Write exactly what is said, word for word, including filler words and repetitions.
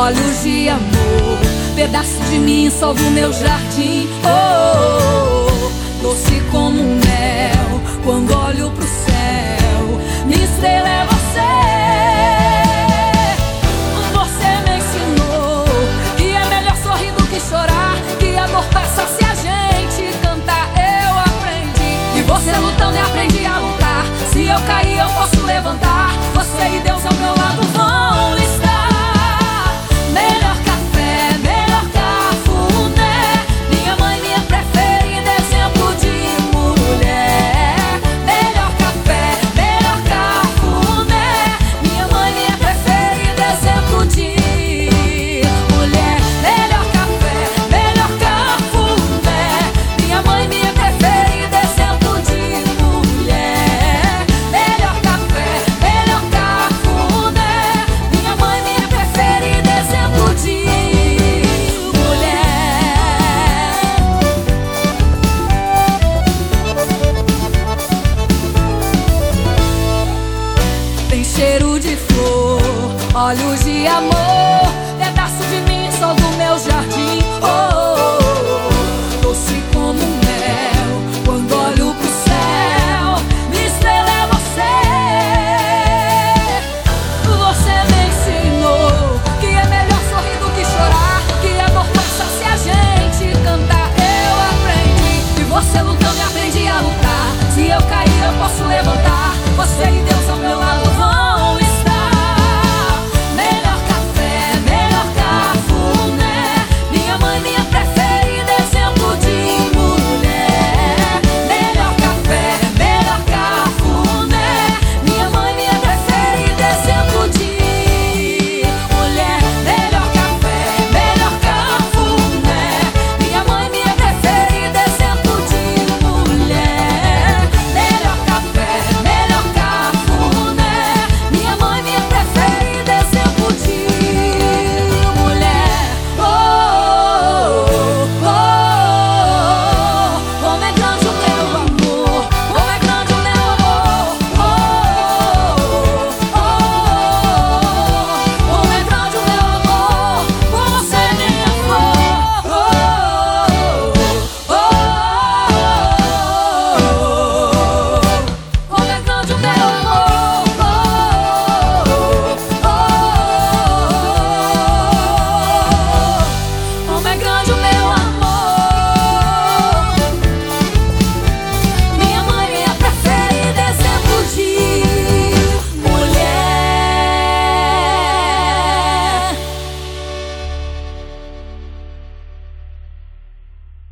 olhos de amor, pedaço de mim solve o meu jardim. Oh, oh, oh, doce como um mel, quando olho pro céu, minha estrela é você. Você me ensinou que é melhor sorrir do que chorar, que a dor passa se a gente cantar. Eu aprendi, e você lutando e aprendi a lutar. Se eu cair eu posso levantar, você e Deus ao meu lado vão estar. Melhor café, melhor cafuné, minha mãe, minha preferida, exemplo de mulher. Melhor café, melhor cafuné, minha mãe, minha preferida, exemplo de mulher. Melhor café, melhor cafuné, minha mãe, minha preferida, exemplo de mulher. Melhor café, melhor cafuné, minha mãe, minha preferida, exemplo de mulher. Tem cheiro de flor, olhos de amor, pedaço de mim solve o meu jardim. Oh, oh, oh, doce como mel, quando olho pro céu, minha estrela é você. Você me ensinou que é melhor sorrir do que chorar, que a dor passa se a gente cantar. Eu aprendi, e você lutando e aprendi a lutar. Se eu cair